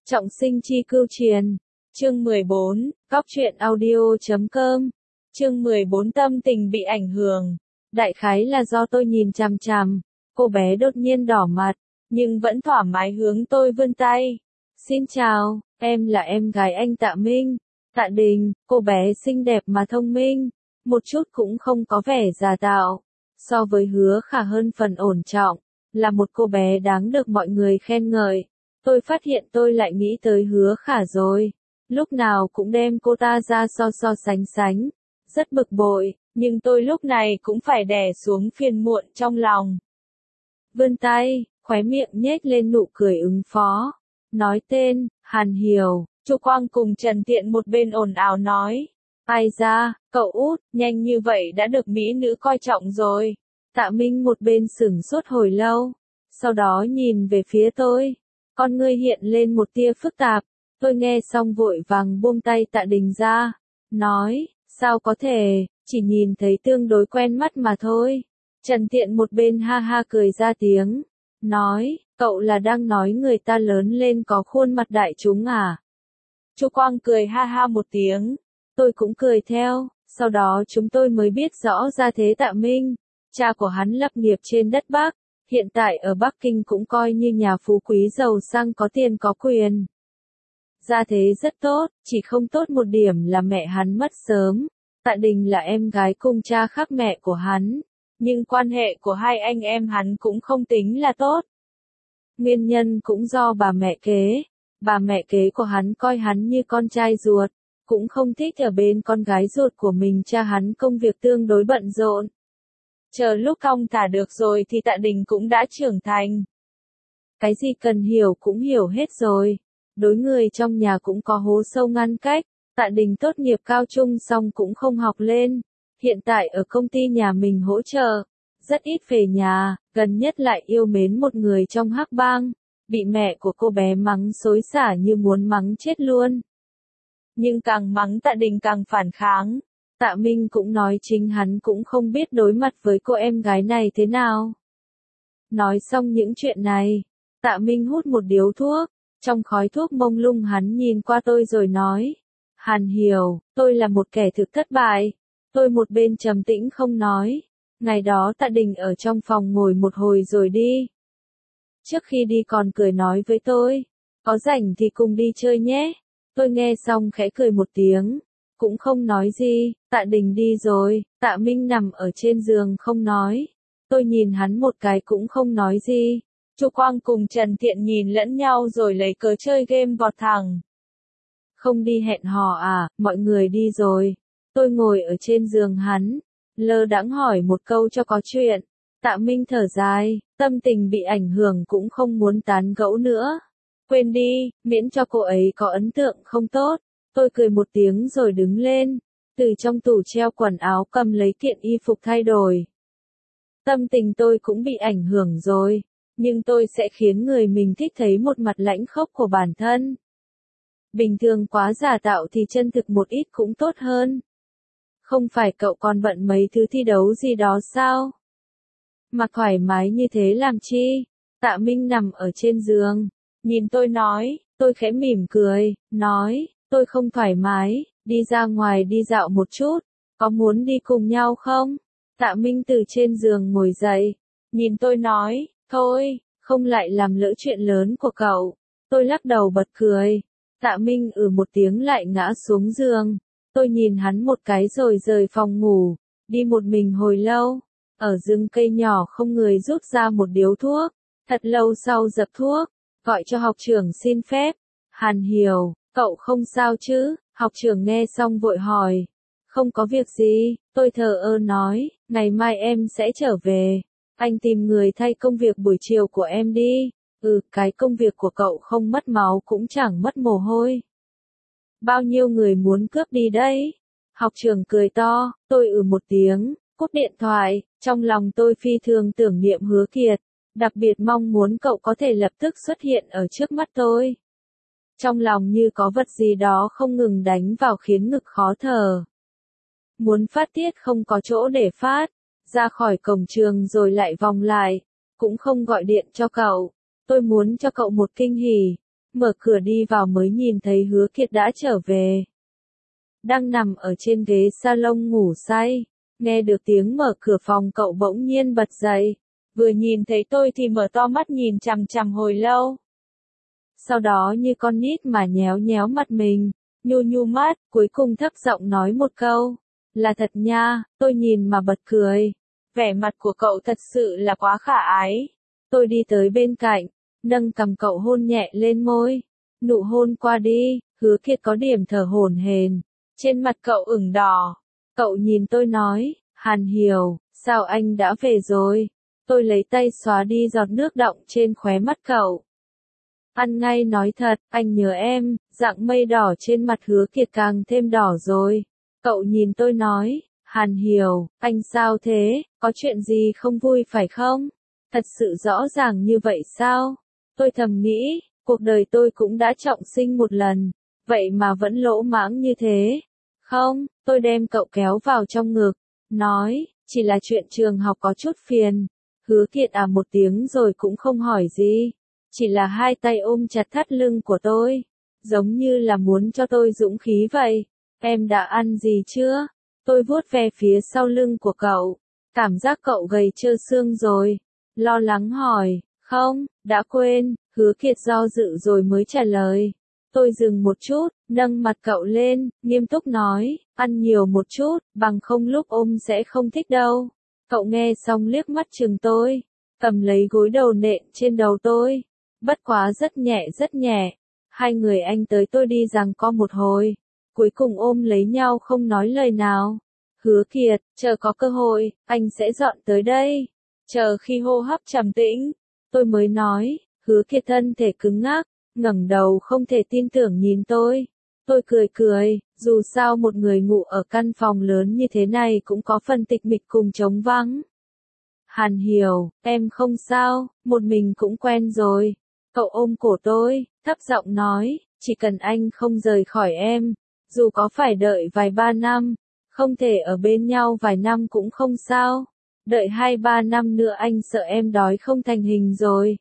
Trọng sinh chi cưu truyền. Chương 14, Góc truyện audio.com. Chương 14 Tâm tình bị ảnh hưởng. Đại khái là do tôi nhìn chằm chằm, cô bé đột nhiên đỏ mặt, nhưng vẫn thoải mái hướng tôi vươn tay. Xin chào, em là em gái anh Tạ Minh. Tạ Đình, cô bé xinh đẹp mà thông minh, một chút cũng không có vẻ giả tạo. So với Hứa Khả hơn phần ổn trọng, là một cô bé đáng được mọi người khen ngợi. Tôi phát hiện tôi lại nghĩ tới Hứa Khả rồi. Lúc nào cũng đem cô ta ra so sánh. Rất bực bội, nhưng tôi lúc này cũng phải đè xuống phiền muộn trong lòng. Vươn tay, khóe miệng nhếch lên nụ cười ứng phó. Nói tên, Hàn Hiểu. Chu Quang cùng Trần Tiện một bên ồn ào nói. Ai ra, cậu út, nhanh như vậy đã được mỹ nữ coi trọng rồi. Tạ Minh một bên sửng sốt hồi lâu. Sau đó nhìn về phía tôi. Con ngươi hiện lên một tia phức tạp. Tôi nghe xong vội vàng buông tay Tạ Đình ra. Nói, sao có thể, chỉ nhìn thấy tương đối quen mắt mà thôi. Trần Tiện một bên ha ha cười ra tiếng. Nói, cậu là đang nói người ta lớn lên có khuôn mặt đại chúng à? Chu Quang cười ha ha một tiếng. Tôi cũng cười theo. Sau đó chúng tôi mới biết rõ ra thế Tạ Minh. Cha của hắn lập nghiệp trên đất Bắc. Hiện tại ở Bắc Kinh cũng coi như nhà phú quý giàu sang có tiền có quyền. Gia thế rất tốt, chỉ không tốt một điểm là mẹ hắn mất sớm. Tạ Đình là em gái cùng cha khác mẹ của hắn. Nhưng quan hệ của hai anh em hắn cũng không tính là tốt. Nguyên nhân cũng do bà mẹ kế. Bà mẹ kế của hắn coi hắn như con trai ruột. Cũng không thích ở bên con gái ruột của mình. Cha hắn công việc tương đối bận rộn. Chờ lúc cong thả được rồi thì Tạ Đình cũng đã trưởng thành. Cái gì cần hiểu cũng hiểu hết rồi. Đối người trong nhà cũng có hố sâu ngăn cách. Tạ Đình tốt nghiệp cao trung xong cũng không học lên. Hiện tại ở công ty nhà mình hỗ trợ. Rất ít về nhà, gần nhất lại yêu mến một người trong hắc bang. Bị mẹ của cô bé mắng xối xả như muốn mắng chết luôn. Nhưng càng mắng Tạ Đình càng phản kháng. Tạ Minh cũng nói chính hắn cũng không biết đối mặt với cô em gái này thế nào. Nói xong những chuyện này, Tạ Minh hút một điếu thuốc. Trong khói thuốc mông lung hắn nhìn qua tôi rồi nói. Hàn Hiểu, tôi là một kẻ thực thất bại. Tôi một bên trầm tĩnh không nói. Ngày đó Tạ Đình ở trong phòng ngồi một hồi rồi đi. Trước khi đi còn cười nói với tôi. Có rảnh thì cùng đi chơi nhé. Tôi nghe xong khẽ cười một tiếng. Cũng không nói gì. Tạ Đình đi rồi. Tạ Minh nằm ở trên giường không nói. Tôi nhìn hắn một cái cũng không nói gì. Chu Quang cùng Trần Tiện nhìn lẫn nhau rồi lấy cớ chơi game vọt thẳng. Không đi hẹn hò à, mọi người đi rồi. Tôi ngồi ở trên giường hắn, lơ đãng hỏi một câu cho có chuyện. Tạ Minh thở dài, tâm tình bị ảnh hưởng cũng không muốn tán gẫu nữa. Quên đi, miễn cho cô ấy có ấn tượng không tốt. Tôi cười một tiếng rồi đứng lên, từ trong tủ treo quần áo cầm lấy kiện y phục thay đổi. Tâm tình tôi cũng bị ảnh hưởng rồi. Nhưng tôi sẽ khiến người mình thích thấy một mặt lãnh khốc của bản thân. Bình thường quá giả tạo thì chân thực một ít cũng tốt hơn. Không phải cậu còn bận mấy thứ thi đấu gì đó sao? Mà thoải mái như thế làm chi? Tạ Minh nằm ở trên giường. Nhìn tôi nói, tôi khẽ mỉm cười, nói, tôi không thoải mái, đi ra ngoài đi dạo một chút. Có muốn đi cùng nhau không? Tạ Minh từ trên giường ngồi dậy. Nhìn tôi nói, thôi. Không lại làm lỡ chuyện lớn của cậu. Tôi lắc đầu bật cười. Tạ Minh một tiếng lại ngã xuống giường. Tôi nhìn hắn một cái rồi rời phòng ngủ. Đi một mình hồi lâu. Ở rừng cây nhỏ không người rút ra một điếu thuốc. Thật lâu sau dập thuốc. Gọi cho học trưởng xin phép. Hàn Hiểu, cậu không sao chứ? Học trưởng nghe xong vội hỏi. Không có việc gì. Tôi thờ ơ nói. Ngày mai em sẽ trở về. Anh tìm người thay công việc buổi chiều của em đi. Cái công việc của cậu không mất máu cũng chẳng mất mồ hôi. Bao nhiêu người muốn cướp đi đấy? Học trưởng cười to, tôi một tiếng, cúp điện thoại, trong lòng tôi phi thường tưởng niệm Hứa Kiệt, đặc biệt mong muốn cậu có thể lập tức xuất hiện ở trước mắt tôi. Trong lòng như có vật gì đó không ngừng đánh vào khiến ngực khó thở. Muốn phát tiết không có chỗ để phát. Ra khỏi cổng trường rồi lại vòng lại, cũng không gọi điện cho cậu. Tôi muốn cho cậu một kinh hỉ, mở cửa đi vào mới nhìn thấy Hứa Kiệt đã trở về. Đang nằm ở trên ghế salon ngủ say, nghe được tiếng mở cửa phòng cậu bỗng nhiên bật dậy, vừa nhìn thấy tôi thì mở to mắt nhìn chằm chằm hồi lâu. Sau đó như con nít mà nhéo nhéo mặt mình, nhu nhu mắt, cuối cùng thấp giọng nói một câu, là thật nha, tôi nhìn mà bật cười. Vẻ mặt của cậu thật sự là quá khả ái. Tôi đi tới bên cạnh, nâng cằm cậu hôn nhẹ lên môi. Nụ hôn qua đi, Hứa Kiệt có điểm thở hổn hển, trên mặt cậu ửng đỏ. Cậu nhìn tôi nói, Hàn Hiểu, sao anh đã về rồi? Tôi lấy tay xóa đi giọt nước đọng trên khóe mắt cậu. Ăn ngay nói thật, anh nhớ em, dạng mây đỏ trên mặt Hứa Kiệt càng thêm đỏ rồi. Cậu nhìn tôi nói, Hàn Hiểu, anh sao thế, có chuyện gì không vui phải không? Thật sự rõ ràng như vậy sao? Tôi thầm nghĩ, cuộc đời tôi cũng đã trọng sinh một lần, vậy mà vẫn lỗ mãng như thế. Không, tôi đem cậu kéo vào trong ngực, nói, chỉ là chuyện trường học có chút phiền. Hứa Kiệt à một tiếng rồi cũng không hỏi gì, chỉ là hai tay ôm chặt thắt lưng của tôi, giống như là muốn cho tôi dũng khí vậy. Em đã ăn gì chưa? Tôi vuốt ve phía sau lưng của cậu, cảm giác cậu gầy trơ xương rồi. Lo lắng hỏi, không, đã quên, Hứa Kiệt do dự rồi mới trả lời. Tôi dừng một chút, nâng mặt cậu lên, nghiêm túc nói, ăn nhiều một chút, bằng không lúc ôm sẽ không thích đâu. Cậu nghe xong liếc mắt chừng tôi, cầm lấy gối đầu nện trên đầu tôi. Bất quá rất nhẹ rất nhẹ. Hai người anh tới tôi đi giằng co một hồi, cuối cùng ôm lấy nhau không nói lời nào. Hứa Kiệt, chờ có cơ hội, anh sẽ dọn tới đây. Chờ khi hô hấp trầm tĩnh, tôi mới nói. Hứa Kiệt thân thể cứng ngắc, ngẩng đầu không thể tin tưởng nhìn tôi. Tôi cười cười, dù sao một người ngủ ở căn phòng lớn như thế này cũng có phần tịch mịch cùng trống vắng. Hàn Hiểu, em không sao, một mình cũng quen rồi. Cậu ôm cổ tôi, thấp giọng nói, chỉ cần anh không rời khỏi em, dù có phải đợi vài ba năm, không thể ở bên nhau vài năm cũng không sao. Đợi 2-3 năm nữa anh sợ em đói không thành hình rồi.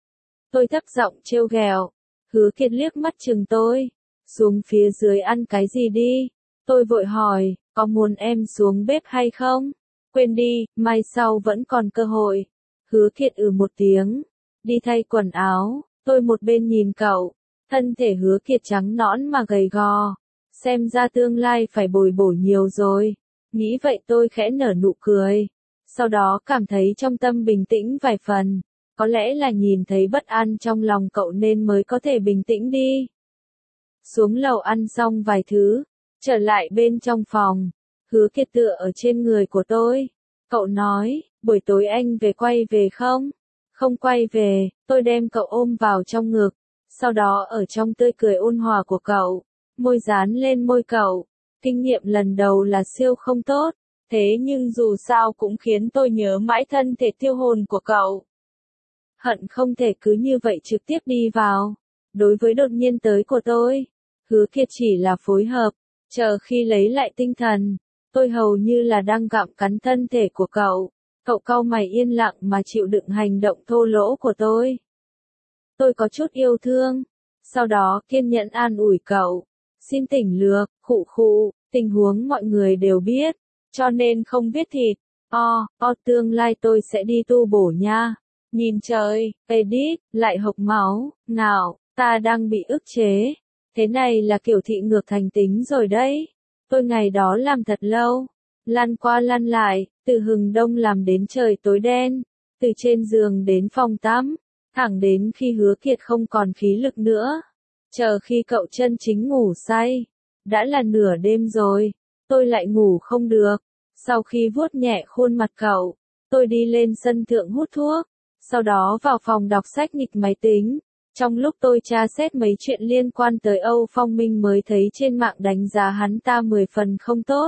Tôi thấp giọng trêu ghẹo. Hứa Kiệt liếc mắt chừng tôi. Xuống phía dưới ăn cái gì đi? Tôi vội hỏi, có muốn em xuống bếp hay không? Quên đi, mai sau vẫn còn cơ hội. Hứa Kiệt một tiếng. Đi thay quần áo, tôi một bên nhìn cậu. Thân thể Hứa Kiệt trắng nõn mà gầy gò. Xem ra tương lai phải bồi bổ nhiều rồi. Nghĩ vậy tôi khẽ nở nụ cười. Sau đó cảm thấy trong tâm bình tĩnh vài phần. Có lẽ là nhìn thấy bất an trong lòng cậu nên mới có thể bình tĩnh đi. Xuống lầu ăn xong vài thứ, trở lại bên trong phòng. Hứa Kiệt tựa ở trên người của tôi. Cậu nói, buổi tối anh quay về không? Không quay về, tôi đem cậu ôm vào trong ngực. Sau đó ở trong tươi cười ôn hòa của cậu, môi dán lên môi cậu. Kinh nghiệm lần đầu là siêu không tốt, thế nhưng dù sao cũng khiến tôi nhớ mãi thân thể tiêu hồn của cậu. Hận không thể cứ như vậy trực tiếp đi vào. Đối với đột nhiên tới của tôi, Hứa Kiệt chỉ là phối hợp, chờ khi lấy lại tinh thần, tôi hầu như là đang gặm cắn thân thể của cậu. Cậu cau mày yên lặng mà chịu đựng hành động thô lỗ của tôi. Tôi có chút yêu thương, sau đó kiên nhẫn an ủi cậu. Xin tỉnh lược, khụ khụ, tình huống mọi người đều biết, cho nên không biết thịt. Tương lai tôi sẽ đi tu bổ nha. Nhìn trời, edit, lại hộc máu, nào, ta đang bị ức chế. Thế này là kiểu thị ngược thành tính rồi đấy. Tôi ngày đó làm thật lâu, lăn qua lăn lại, từ hừng đông làm đến trời tối đen, từ trên giường đến phòng tắm, thẳng đến khi Hứa Kiệt không còn khí lực nữa. Chờ khi cậu chân chính ngủ say, đã là nửa đêm rồi, tôi lại ngủ không được. Sau khi vuốt nhẹ khuôn mặt cậu, tôi đi lên sân thượng hút thuốc, sau đó vào phòng đọc sách nghịch máy tính. Trong lúc tôi tra xét mấy chuyện liên quan tới Âu Phong Minh mới thấy trên mạng đánh giá hắn ta 10 phần không tốt.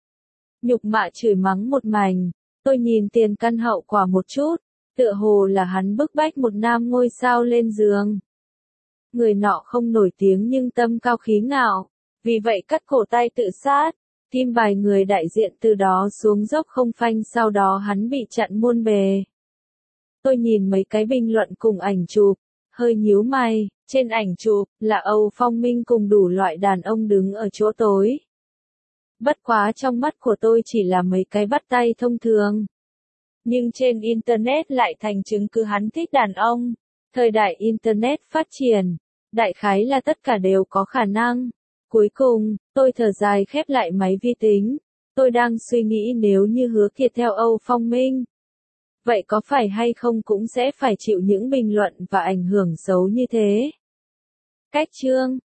Nhục mạ chửi mắng một mảnh, tôi nhìn tiền căn hậu quả một chút, tựa hồ là hắn bức bách một nam ngôi sao lên giường. Người nọ không nổi tiếng nhưng tâm cao khí ngạo, vì vậy cắt cổ tay tự sát, kim bài người đại diện từ đó xuống dốc không phanh, sau đó hắn bị chặn muôn bề. Tôi nhìn mấy cái bình luận cùng ảnh chụp, hơi nhíu mày, Trên ảnh chụp, là Âu Phong Minh cùng đủ loại đàn ông đứng ở chỗ tối. Bất quá trong mắt của tôi chỉ là mấy cái bắt tay thông thường. Nhưng trên Internet lại thành chứng cứ hắn thích đàn ông. Thời đại Internet phát triển, đại khái là tất cả đều có khả năng. Cuối cùng, tôi thở dài khép lại máy vi tính. Tôi đang suy nghĩ nếu như Hứa Kiệt theo Âu Phong Minh. Vậy có phải hay không cũng sẽ phải chịu những bình luận và ảnh hưởng xấu như thế. Cách chương